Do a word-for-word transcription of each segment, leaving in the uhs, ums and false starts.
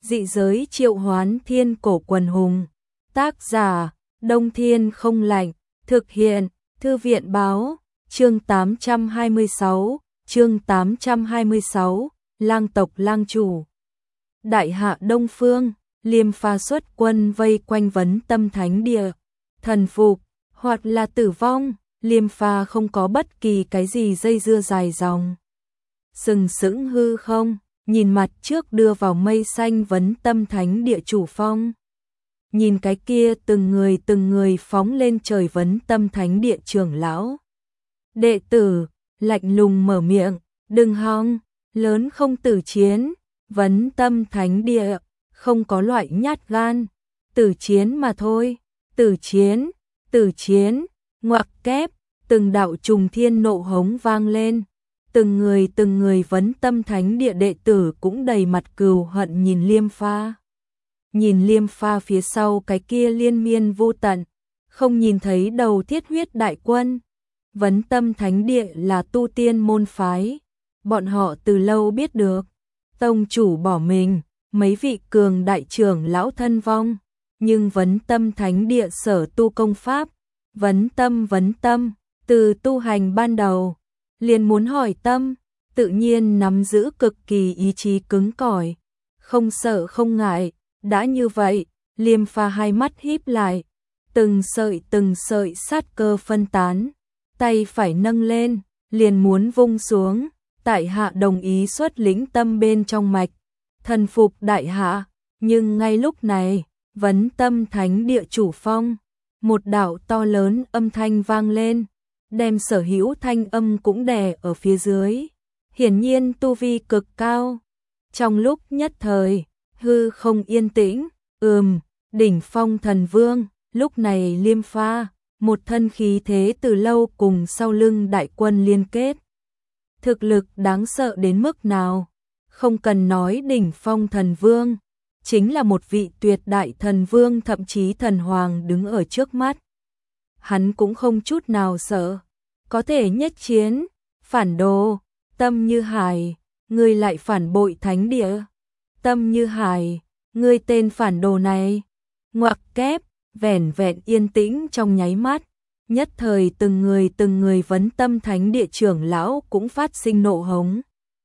Dị giới triệu hoán thiên cổ quần hùng. Tác giả, Đông Thiên không lạnh. Thực hiện, Thư viện báo. Chương tám trăm hai mươi sáu, chương tám trăm hai mươi sáu, lang tộc lang chủ. Đại hạ Đông Phương, Liêm Pha xuất quân vây quanh Vấn Tâm Thánh Địa. Thần phục, hoặc là tử vong, Liêm Pha không có bất kỳ cái gì dây dưa dài dòng. Sừng sững hư không, nhìn mặt trước đưa vào mây xanh Vấn Tâm Thánh Địa chủ phong. Nhìn cái kia từng người từng người phóng lên trời Vấn Tâm Thánh Địa trưởng lão. Đệ tử, lạnh lùng mở miệng, đừng hòng, lớn không tử chiến, Vấn Tâm Thánh Địa, không có loại nhát gan, tử chiến mà thôi, tử chiến, tử chiến, ngoặc kép, từng đạo trùng thiên nộ hống vang lên. Từng người từng người Vấn Tâm Thánh Địa đệ tử cũng đầy mặt cừu hận nhìn Liêm Pha. Nhìn Liêm Pha phía sau cái kia liên miên vô tận, không nhìn thấy đầu thiết huyết đại quân. Vấn Tâm Thánh Địa là tu tiên môn phái, bọn họ từ lâu biết được. Tông chủ bỏ mình, mấy vị cường đại trưởng lão thân vong, nhưng Vấn Tâm Thánh Địa sở tu công pháp, vấn tâm vấn tâm, từ tu hành ban đầu, liền muốn hỏi tâm, tự nhiên nắm giữ cực kỳ ý chí cứng cỏi, không sợ không ngại. Đã như vậy, Liêm Pha hai mắt híp lại, từng sợi từng sợi sát cơ phân tán, tay phải nâng lên, liền muốn vung xuống. Tại hạ đồng ý xuất lĩnh tâm bên trong mạch, thần phục đại hạ. Nhưng ngay lúc này, Vấn Tâm Thánh Địa chủ phong, một đạo to lớn âm thanh vang lên, đem sở hữu thanh âm cũng đè ở phía dưới. Hiển nhiên tu vi cực cao. Trong lúc nhất thời, hư không yên tĩnh. Ừm, đỉnh phong thần vương. Lúc này Liêm Pha, một thân khí thế từ lâu cùng sau lưng đại quân liên kết. Thực lực đáng sợ đến mức nào? Không cần nói đỉnh phong thần vương, chính là một vị tuyệt đại thần vương, thậm chí thần hoàng đứng ở trước mắt, hắn cũng không chút nào sợ. Có thể nhất chiến. Phản đồ, Tâm Như Hải, ngươi lại phản bội thánh địa. Tâm Như Hải, ngươi tên phản đồ này. Ngoặc kép, vẻn vẹn yên tĩnh trong nháy mắt, nhất thời từng người từng người Vấn Tâm Thánh Địa trưởng lão cũng phát sinh nộ hống.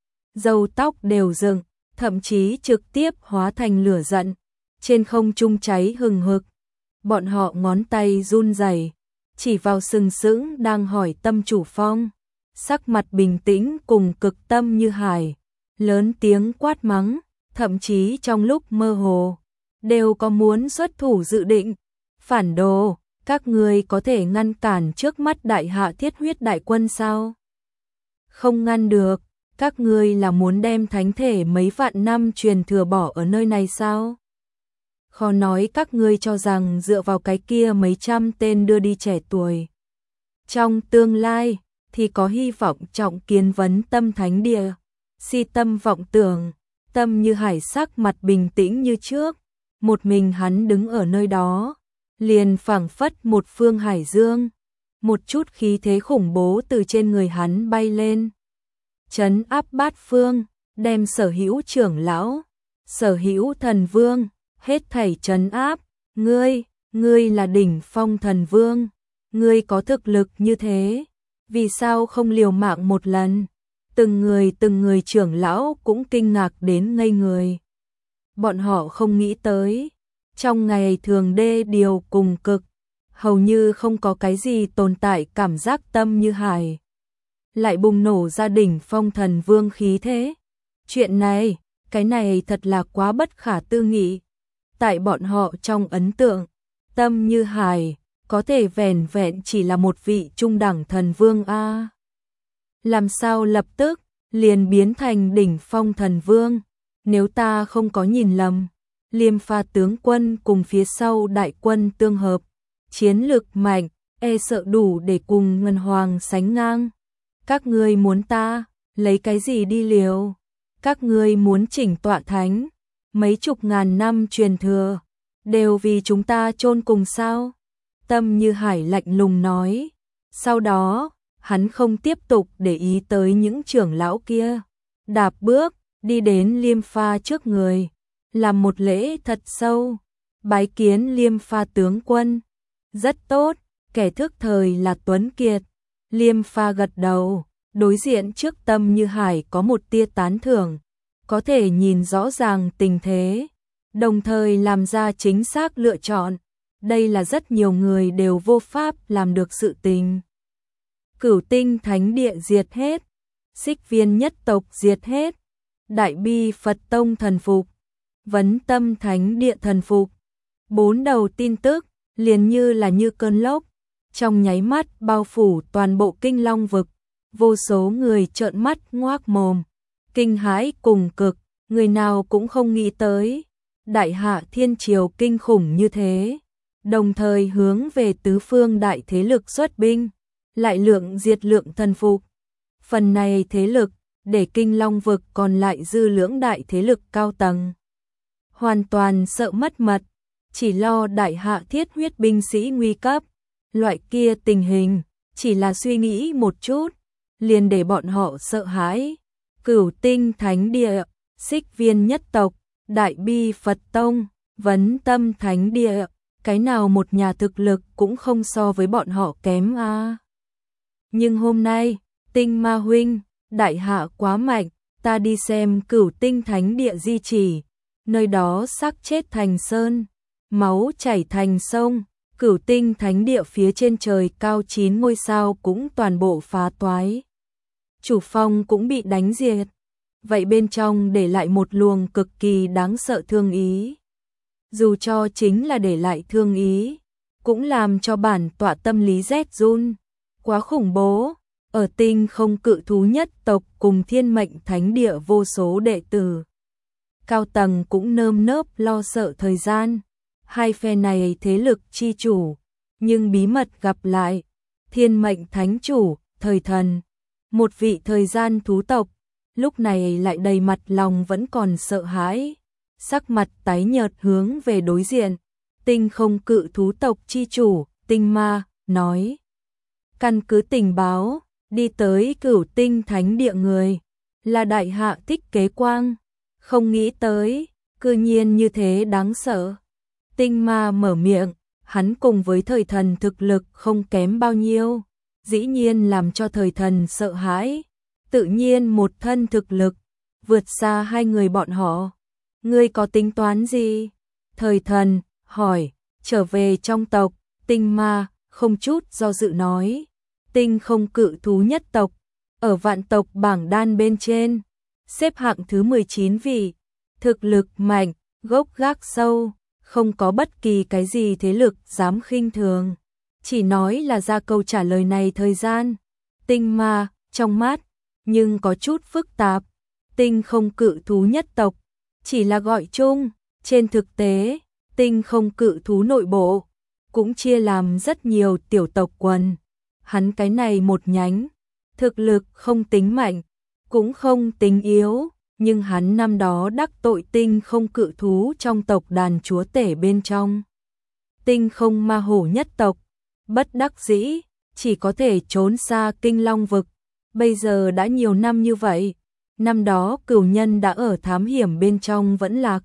Râu tóc đều dựng, thậm chí trực tiếp hóa thành lửa giận, trên không trung cháy hừng hực. Bọn họ ngón tay run rẩy, chỉ vào sừng sững đang hỏi tâm chủ phong, sắc mặt bình tĩnh cùng cực Tâm Như Hải, lớn tiếng quát mắng, thậm chí trong lúc mơ hồ, đều có muốn xuất thủ dự định. Phản đồ, các ngươi có thể ngăn cản trước mắt đại hạ thiết huyết đại quân sao? Không ngăn được. Các ngươi là muốn đem thánh thể mấy vạn năm truyền thừa bỏ ở nơi này sao? Khó nói các ngươi cho rằng dựa vào cái kia mấy trăm tên đưa đi trẻ tuổi, trong tương lai thì có hy vọng trọng kiến Vấn Tâm Thánh Địa. Si tâm vọng tưởng. Tâm Như Hải sắc mặt bình tĩnh như trước, một mình hắn đứng ở nơi đó, liền phảng phất một phương hải dương, một chút khí thế khủng bố từ trên người hắn bay lên, trấn áp bát phương, đem sở hữu trưởng lão, sở hữu thần vương, hết thảy trấn áp. Ngươi, ngươi là đỉnh phong thần vương, ngươi có thực lực như thế, vì sao không liều mạng một lần? Từng người từng người trưởng lão cũng kinh ngạc đến ngây người. Bọn họ không nghĩ tới, trong ngày thường đê điều cùng cực, hầu như không có cái gì tồn tại cảm giác Tâm Như Hải lại bùng nổ ra đỉnh phong thần vương khí thế. Chuyện này, cái này thật là quá bất khả tư nghị. Tại bọn họ trong ấn tượng, Tâm Như Hải có thể vẻn vẹn chỉ là một vị trung đẳng thần vương a. Làm sao lập tức liền biến thành đỉnh phong thần vương? Nếu ta không có nhìn lầm, Liêm Pha tướng quân cùng phía sau đại quân tương hợp, chiến lực mạnh, e sợ đủ để cùng Ngân Hoàng sánh ngang. Các ngươi muốn ta lấy cái gì đi liều? Các ngươi muốn chỉnh tọa thánh, mấy chục ngàn năm truyền thừa, đều vì chúng ta chôn cùng sao? Tâm Như Hải lạnh lùng nói. Sau đó, hắn không tiếp tục để ý tới những trưởng lão kia, đạp bước đi đến Liêm Pha trước người, làm một lễ thật sâu, bái kiến Liêm Pha tướng quân. Rất tốt, kẻ thức thời là Tuấn Kiệt. Liêm Pha gật đầu, đối diện trước Tâm Như Hải có một tia tán thưởng, có thể nhìn rõ ràng tình thế, đồng thời làm ra chính xác lựa chọn. Đây là rất nhiều người đều vô pháp làm được sự tình. Cửu Tinh Thánh Địa diệt hết, Xích Viên nhất tộc diệt hết, Đại Bi Phật Tông thần phục, Vấn Tâm Thánh Địa thần phục. Bốn đầu tin tức liền như là như cơn lốc, trong nháy mắt bao phủ toàn bộ Kinh Long vực. Vô số người trợn mắt ngoác mồm, kinh hãi cùng cực, người nào cũng không nghĩ tới Đại Hạ Thiên Triều kinh khủng như thế, đồng thời hướng về tứ phương đại thế lực xuất binh, lại lượng diệt lượng thần phục. Phần này thế lực để Kinh Long vực còn lại dư lưỡng đại thế lực cao tầng hoàn toàn sợ mất mật, chỉ lo Đại Hạ thiết huyết binh sĩ nguy cấp. Loại kia tình hình chỉ là suy nghĩ một chút liền để bọn họ sợ hãi. Cửu Tinh Thánh Địa, Xích Viên nhất tộc, Đại Bi Phật Tông, Vấn Tâm Thánh Địa, cái nào một nhà thực lực cũng không so với bọn họ kém a. À. Nhưng hôm nay, Tinh Ma huynh, Đại Hạ quá mạnh, ta đi xem Cửu Tinh Thánh Địa di chỉ, nơi đó xác chết thành sơn, máu chảy thành sông. Cửu Tinh Thánh Địa phía trên trời cao chín ngôi sao cũng toàn bộ phá toái, chủ phong cũng bị đánh diệt. Vậy bên trong để lại một luồng cực kỳ đáng sợ thương ý. Dù cho chính là để lại thương ý, cũng làm cho bản tọa tâm lý rét run. Quá khủng bố, ở Tinh Không cự thú nhất tộc cùng Thiên Mệnh Thánh Địa vô số đệ tử cao tầng cũng nơm nớp lo sợ thời gian. Hai phe này thế lực chi chủ, nhưng bí mật gặp lại. Thiên Mệnh Thánh Chủ, Thời Thần, một vị thời gian thú tộc, lúc này lại đầy mặt lòng vẫn còn sợ hãi, sắc mặt tái nhợt hướng về đối diện. Tinh Không cự thú tộc chi chủ, Tinh Ma, nói. Căn cứ tình báo, đi tới Cửu Tinh Thánh Địa người, là Đại Hạ Thích Kế Quang. Không nghĩ tới, cư nhiên như thế đáng sợ. Tinh Ma mở miệng, hắn cùng với Thời Thần thực lực không kém bao nhiêu, dĩ nhiên làm cho Thời Thần sợ hãi, tự nhiên một thân thực lực, vượt xa hai người bọn họ. Ngươi có tính toán gì? Thời Thần hỏi, trở về trong tộc. Tinh Ma không chút do dự nói, Tinh Không cự thú nhất tộc, ở vạn tộc bảng đan bên trên, xếp hạng thứ mười chín vị, thực lực mạnh, gốc gác sâu. Không có bất kỳ cái gì thế lực dám khinh thường. Chỉ nói là ra câu trả lời này thời gian. Tinh Ma, trong mắt, nhưng có chút phức tạp. Tinh Không cự thú nhất tộc, chỉ là gọi chung. Trên thực tế, Tinh Không cự thú nội bộ, cũng chia làm rất nhiều tiểu tộc quần. Hắn cái này một nhánh, thực lực không tính mạnh, cũng không tính yếu. Nhưng hắn năm đó đắc tội Tinh Không cự thú trong tộc đàn chúa tể bên trong. Tinh Không ma hổ nhất tộc, bất đắc dĩ, chỉ có thể trốn xa Kinh Long vực. Bây giờ đã nhiều năm như vậy, năm đó cửu nhân đã ở thám hiểm bên trong vẫn lạc.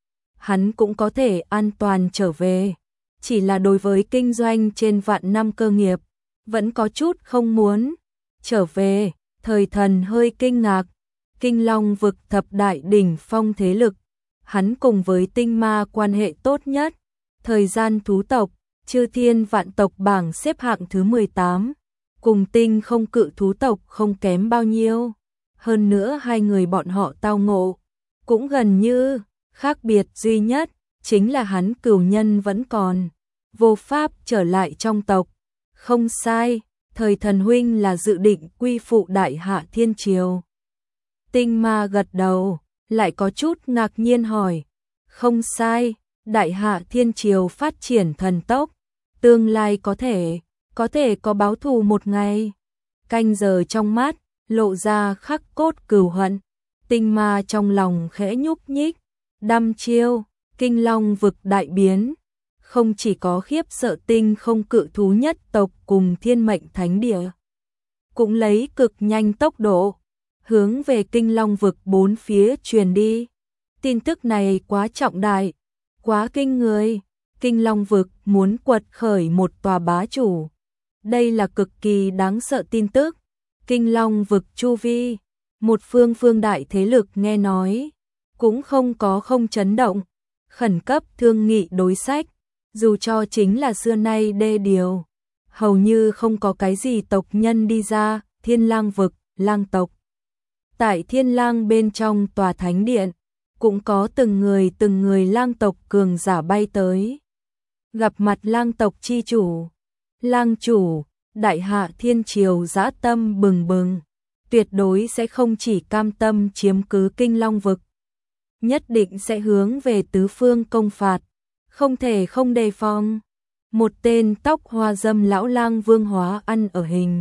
Hắn cũng có thể an toàn trở về, chỉ là đối với kinh doanh trên vạn năm cơ nghiệp, vẫn có chút không muốn trở về. Thời Thần hơi kinh ngạc. Kinh Long vực thập đại đỉnh phong thế lực, hắn cùng với Tinh Ma quan hệ tốt nhất. Thời gian thú tộc, Chư Thiên vạn tộc bảng xếp hạng thứ mười tám, cùng Tinh Không cự thú tộc không kém bao nhiêu. Hơn nữa hai người bọn họ tao ngộ, cũng gần như, khác biệt duy nhất, chính là hắn cửu nhân vẫn còn, vô pháp trở lại trong tộc. Không sai, Thời Thần huynh là dự định quy phụ Đại Hạ Thiên Triều. Tinh Ma gật đầu, lại có chút ngạc nhiên hỏi. Không sai, Đại Hạ Thiên Triều phát triển thần tốc, tương lai có thể, có thể có báo thù một ngày. Canh giờ trong mắt, lộ ra khắc cốt cừu hận. Tinh Ma trong lòng khẽ nhúc nhích, đăm chiêu, Kinh Long vực đại biến. Không chỉ có khiếp sợ Tinh Không cự thú nhất tộc cùng Thiên Mệnh Thánh Địa, cũng lấy cực nhanh tốc độ hướng về Kinh Long vực bốn phía truyền đi. Tin tức này quá trọng đại, quá kinh người. Kinh Long vực muốn quật khởi một tòa bá chủ. Đây là cực kỳ đáng sợ tin tức. Kinh Long vực chu vi, một phương phương đại thế lực nghe nói, cũng không có không chấn động, khẩn cấp thương nghị đối sách, dù cho chính là xưa nay đê điều, hầu như không có cái gì tộc nhân đi ra, Thiên Lang vực, lang tộc. Tại Thiên Lang bên trong tòa thánh điện, cũng có từng người từng người lang tộc cường giả bay tới. Gặp mặt lang tộc chi chủ, lang chủ, đại hạ thiên triều dã tâm bừng bừng, tuyệt đối sẽ không chỉ cam tâm chiếm cứ Kinh Long vực, nhất định sẽ hướng về tứ phương công phạt, không thể không đề phòng. Một tên tóc hoa dâm lão lang vương hóa ăn ở hình,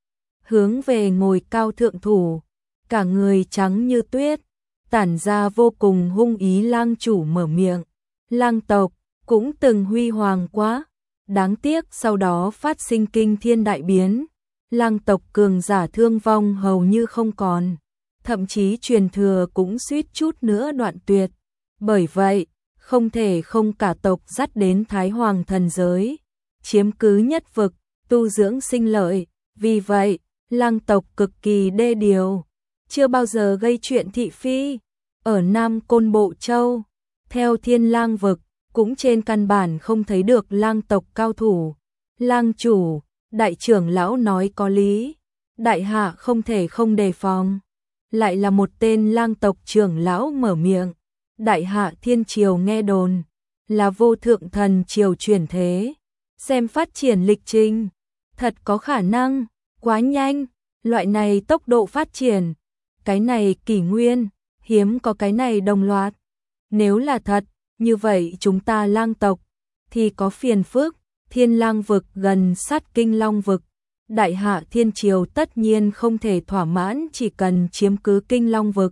hướng về ngồi cao thượng thủ, cả người trắng như tuyết, tản ra vô cùng hung ý lang chủ mở miệng. Lang tộc cũng từng huy hoàng quá, đáng tiếc sau đó phát sinh kinh thiên đại biến, lang tộc cường giả thương vong hầu như không còn, thậm chí truyền thừa cũng suýt chút nữa đoạn tuyệt. Bởi vậy, không thể không cả tộc dắt đến Thái Hoàng thần giới, chiếm cứ nhất vực, tu dưỡng sinh lợi. Vì vậy, lang tộc cực kỳ đê điều, chưa bao giờ gây chuyện thị phi. Ở Nam Côn Bộ Châu, theo Thiên Lang vực, cũng trên căn bản không thấy được lang tộc cao thủ. Lang chủ, đại trưởng lão nói có lý, đại hạ không thể không đề phòng. Lại là một tên lang tộc trưởng lão mở miệng. Đại hạ thiên triều nghe đồn là vô thượng thần triều chuyển thế, xem phát triển lịch trình, thật có khả năng, quá nhanh, loại này tốc độ phát triển, cái này kỷ nguyên, hiếm có cái này đồng loạt. Nếu là thật, như vậy chúng ta lang tộc thì có phiền phức. Thiên Lang vực gần sát Kinh Long vực, đại hạ thiên triều tất nhiên không thể thỏa mãn chỉ cần chiếm cứ Kinh Long vực.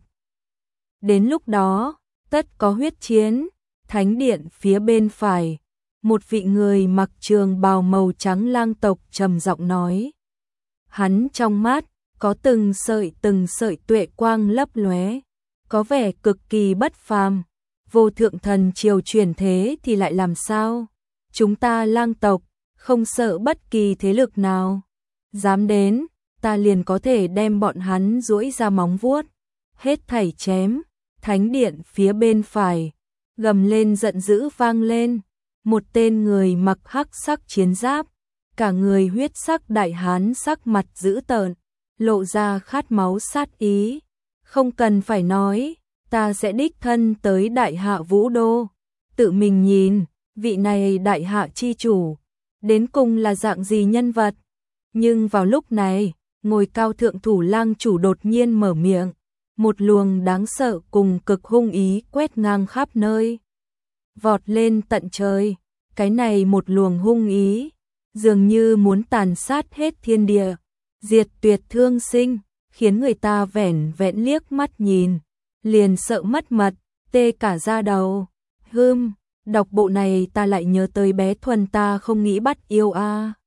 Đến lúc đó, tất có huyết chiến. Thánh điện phía bên phải, một vị người mặc trường bào màu trắng lang tộc trầm giọng nói. Hắn trong mắt có từng sợi từng sợi tuệ quang lấp lóe, có vẻ cực kỳ bất phàm. Vô thượng thần triều chuyển thế thì lại làm sao? Chúng ta lang tộc không sợ bất kỳ thế lực nào, dám đến, ta liền có thể đem bọn hắn duỗi ra móng vuốt, hết thảy chém. Thánh điện phía bên phải, gầm lên giận dữ vang lên, một tên người mặc hắc sắc chiến giáp, cả người huyết sắc đại hán sắc mặt dữ tợn, lộ ra khát máu sát ý. Không cần phải nói, ta sẽ đích thân tới đại hạ vũ đô, tự mình nhìn, vị này đại hạ chi chủ, đến cùng là dạng gì nhân vật. Nhưng vào lúc này, ngồi cao thượng thủ lang chủ đột nhiên mở miệng. Một luồng đáng sợ cùng cực hung ý quét ngang khắp nơi, vọt lên tận trời. Cái này một luồng hung ý, dường như muốn tàn sát hết thiên địa, diệt tuyệt thương sinh, khiến người ta vẻn vẹn liếc mắt nhìn, liền sợ mất mật, tê cả da đầu. Hừm, đọc bộ này ta lại nhớ tới bé Thuần ta không nghĩ bắt yêu a. À.